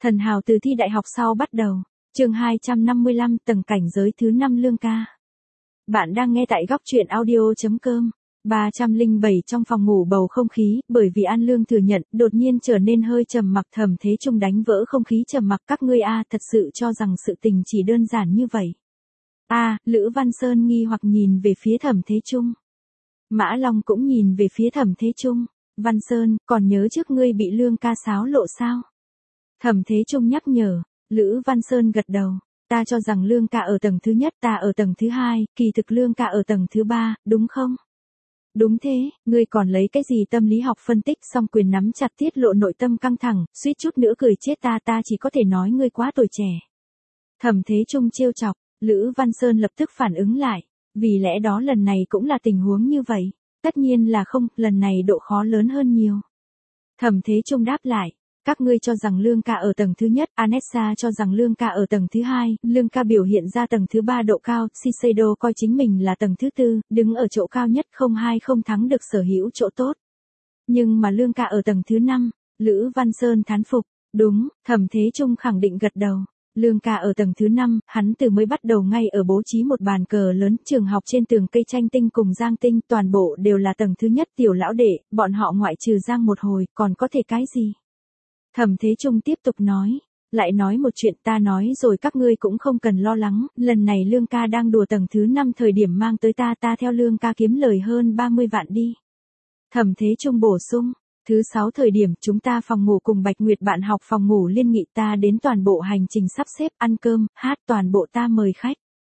Thần hào từ thi đại học sau bắt đầu. Chương 255, tầng cảnh giới thứ 5 Lương ca. Bạn đang nghe tại góc truyện audio.com. 307 trong phòng ngủ bầu không khí, bởi vì An Lương thừa nhận, đột nhiên trở nên hơi trầm mặc. Thẩm Thế Trung đánh vỡ không khí trầm mặc. Các ngươi thật sự cho rằng sự tình chỉ đơn giản như vậy. Lữ Văn Sơn nghi hoặc nhìn về phía Thẩm Thế Trung. Mã Long cũng nhìn về phía Thẩm Thế Trung. Văn Sơn, còn nhớ trước ngươi bị Lương ca xáo lộ sao? Thẩm Thế Trung nhắc nhở. Lữ Văn Sơn gật đầu. Ta cho rằng Lương ca ở tầng thứ nhất, ta ở tầng thứ hai, kỳ thực Lương ca ở tầng thứ ba, đúng không? Đúng thế, ngươi còn lấy cái gì tâm lý học phân tích, song quyền nắm chặt tiết lộ nội tâm căng thẳng, suýt chút nữa cười chết ta chỉ có thể nói ngươi quá tuổi trẻ. Thẩm Thế Trung trêu chọc. Lữ Văn Sơn lập tức phản ứng lại. Vì lẽ đó lần này cũng là tình huống như vậy. Tất nhiên là không, lần này độ khó lớn hơn nhiều. Thẩm Thế Trung đáp lại. Các ngươi cho rằng Lương ca ở tầng thứ nhất, Anessa cho rằng Lương ca ở tầng thứ hai, Lương ca biểu hiện ra tầng thứ ba độ cao, Shiseido coi chính mình là tầng thứ tư, đứng ở chỗ cao nhất, không thắng được sở hữu chỗ tốt. Nhưng mà Lương ca ở tầng thứ năm, Lữ Văn Sơn thán phục. Đúng, Thẩm Thế Trung khẳng định gật đầu. Lương ca ở tầng thứ 5, hắn từ mới bắt đầu ngay ở bố trí một bàn cờ lớn, trường học trên tường cây Tranh Tinh cùng Giang Tinh, toàn bộ đều là tầng thứ nhất tiểu lão đệ, bọn họ ngoại trừ Giang một hồi, còn có thể cái gì? Thẩm Thế Trung tiếp tục nói, lại nói một chuyện, ta nói rồi các ngươi cũng không cần lo lắng, lần này Lương ca đang đùa tầng thứ 5 thời điểm mang tới ta theo Lương ca kiếm lời hơn 30 vạn đi. Thẩm Thế Trung bổ sung. Thứ 6 thời điểm chúng ta phòng ngủ cùng Bạch Nguyệt bạn học phòng ngủ liên nghị, ta đến toàn bộ hành trình sắp xếp, ăn cơm, hát, toàn bộ ta mời khách.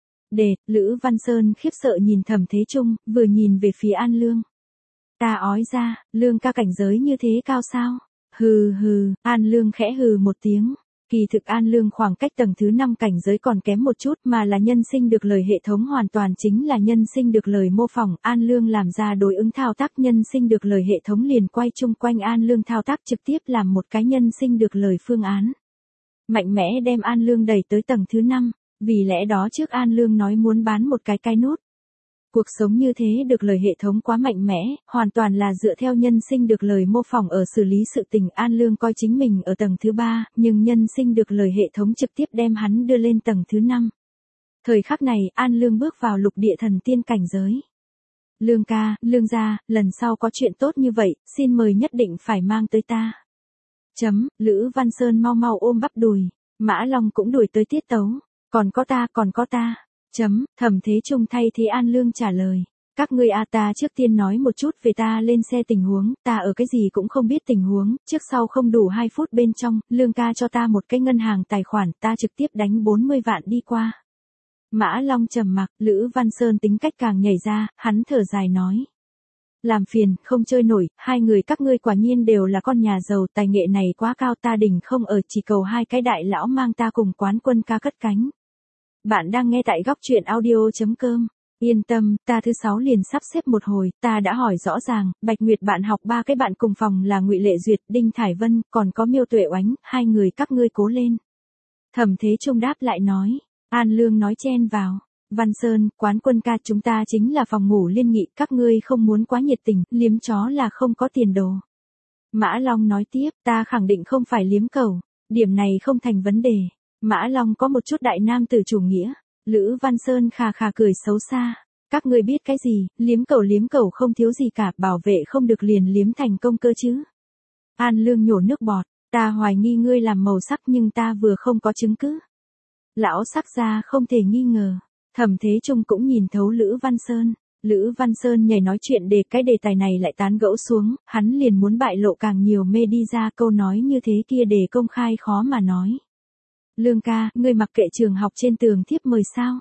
Lữ Văn Sơn khiếp sợ nhìn Thẩm Thế Trung, vừa nhìn về phía An Lương. Ta ói ra, Lương ca cảnh giới như thế cao sao? Hừ, An Lương khẽ hừ một tiếng. Kỳ thực An Lương khoảng cách tầng thứ 5 cảnh giới còn kém một chút, mà là nhân sinh được lời hệ thống hoàn toàn chính là nhân sinh được lời mô phỏng. An Lương làm ra đối ứng thao tác, nhân sinh được lời hệ thống liền quay chung quanh An Lương thao tác, trực tiếp làm một cái nhân sinh được lời phương án. Mạnh mẽ đem An Lương đẩy tới tầng thứ 5, vì lẽ đó trước An Lương nói muốn bán một cái nút. Cuộc sống như thế được lời hệ thống quá mạnh mẽ, hoàn toàn là dựa theo nhân sinh được lời mô phỏng ở xử lý sự tình. An Lương coi chính mình ở tầng thứ 3, nhưng nhân sinh được lời hệ thống trực tiếp đem hắn đưa lên tầng thứ 5. Thời khắc này, An Lương bước vào lục địa thần tiên cảnh giới. Lương ca, Lương gia, lần sau có chuyện tốt như vậy, xin mời nhất định phải mang tới ta. Lữ Văn Sơn mau ôm bắp đùi, Mã Long cũng đuổi tới tiết tấu. Còn có ta. Thẩm Thế Trung thay thế An Lương trả lời. Các ngươi ta trước tiên nói một chút về ta lên xe tình huống, ta ở cái gì cũng không biết tình huống, trước sau không đủ 2 phút bên trong, Lương ca cho ta một cái ngân hàng tài khoản, ta trực tiếp đánh 40 vạn đi qua. Mã Long trầm mặc, Lữ Văn Sơn tính cách càng nhảy ra, hắn thở dài nói. Làm phiền, không chơi nổi, hai người các ngươi quả nhiên đều là con nhà giàu, tài nghệ này quá cao, ta đỉnh không ở, chỉ cầu hai cái đại lão mang ta cùng quán quân ca cất cánh. Bạn đang nghe tại góc truyện audio.com. Yên tâm, ta thứ 6 liền sắp xếp một hồi, ta đã hỏi rõ ràng, Bạch Nguyệt bạn học 3 cái bạn cùng phòng là Ngụy Lệ Duyệt, Đinh Thải Vân, còn có Miêu Tuệ Oánh, hai người các ngươi cố lên. Thẩm Thế Trung đáp lại nói. An Lương nói chen vào. Văn Sơn, quán quân ca, chúng ta chính là phòng ngủ liên nghị, các ngươi không muốn quá nhiệt tình, liếm chó là không có tiền đồ. Mã Long nói tiếp, ta khẳng định không phải liếm cầu, điểm này không thành vấn đề. Mã Long có một chút đại nam tử chủ nghĩa. Lữ Văn Sơn khà cười xấu xa. Các ngươi biết cái gì, liếm cầu không thiếu gì cả, bảo vệ không được liền liếm thành công cơ chứ. An Lương nhổ nước bọt, ta hoài nghi ngươi làm màu sắc nhưng ta vừa không có chứng cứ. Lão sắc gia không thể nghi ngờ. Thẩm Thế Trung cũng nhìn thấu Lữ Văn Sơn. Lữ Văn Sơn nhảy nói chuyện để cái đề tài này lại tán gẫu xuống, hắn liền muốn bại lộ càng nhiều mê đi ra, câu nói như thế kia để công khai khó mà nói. Lương ca, ngươi mặc kệ trường học trên tường thiếp mời sao?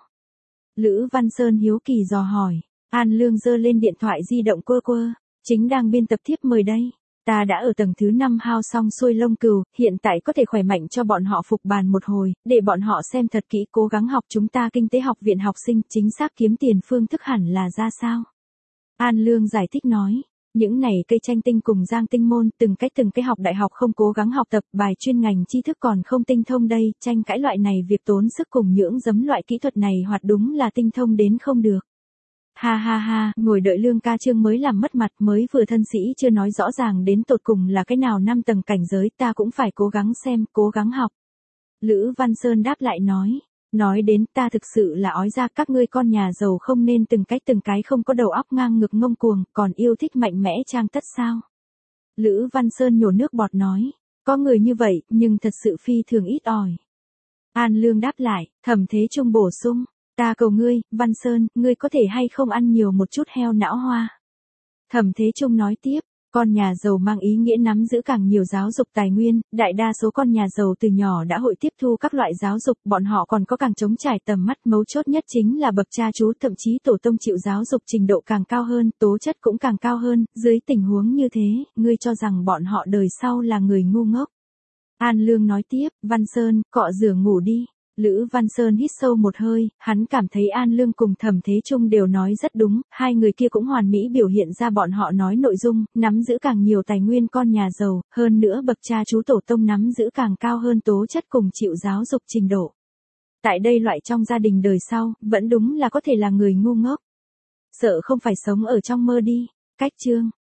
Lữ Văn Sơn hiếu kỳ dò hỏi. An Lương giơ lên điện thoại di động quơ, chính đang biên tập thiếp mời đây. Ta đã ở tầng thứ 5 hao xong xuôi lông cừu, hiện tại có thể khỏe mạnh cho bọn họ phục bàn một hồi, để bọn họ xem thật kỹ, cố gắng học chúng ta kinh tế học viện học sinh, chính xác kiếm tiền phương thức hẳn là ra sao? An Lương giải thích nói. Những này cây Tranh Tinh cùng Giang Tinh môn, từng cái học đại học không cố gắng học tập, bài chuyên ngành tri thức còn không tinh thông đây, tranh cãi loại này việc tốn sức cùng nhưỡng giấm loại kỹ thuật này hoạt đúng là tinh thông đến không được. Ha ha ha, ngồi đợi Lương ca Trương mới làm mất mặt, mới vừa thân sĩ chưa nói rõ ràng đến tột cùng là cái nào 5 tầng cảnh giới, ta cũng phải cố gắng xem, cố gắng học. Lữ Văn Sơn đáp lại nói đến ta thực sự là ói ra, các ngươi con nhà giàu không nên từng cái không có đầu óc ngang ngược ngông cuồng, còn yêu thích mạnh mẽ trang tất sao. Lữ Văn Sơn nhổ nước bọt nói, có người như vậy, nhưng thật sự phi thường ít ỏi. An Lương đáp lại, Thẩm Thế Trung bổ sung, ta cầu ngươi, Văn Sơn, ngươi có thể hay không ăn nhiều một chút heo não hoa. Thẩm Thế Trung nói tiếp, con nhà giàu mang ý nghĩa nắm giữ càng nhiều giáo dục tài nguyên, đại đa số con nhà giàu từ nhỏ đã hội tiếp thu các loại giáo dục, bọn họ còn có càng trống trải tầm mắt, mấu chốt nhất chính là bậc cha chú thậm chí tổ tông chịu giáo dục trình độ càng cao hơn, tố chất cũng càng cao hơn, dưới tình huống như thế, ngươi cho rằng bọn họ đời sau là người ngu ngốc. An Lương nói tiếp, Văn Sơn, cọ rửa ngủ đi. Lữ Văn Sơn hít sâu một hơi, hắn cảm thấy An Lương cùng Thẩm Thế Trung đều nói rất đúng, hai người kia cũng hoàn mỹ biểu hiện ra bọn họ nói nội dung, nắm giữ càng nhiều tài nguyên con nhà giàu, hơn nữa bậc cha chú tổ tông nắm giữ càng cao hơn tố chất cùng chịu giáo dục trình độ. Tại đây loại trong gia đình đời sau, vẫn đúng là có thể là người ngu ngốc. Sợ không phải sống ở trong mơ đi. Cách chương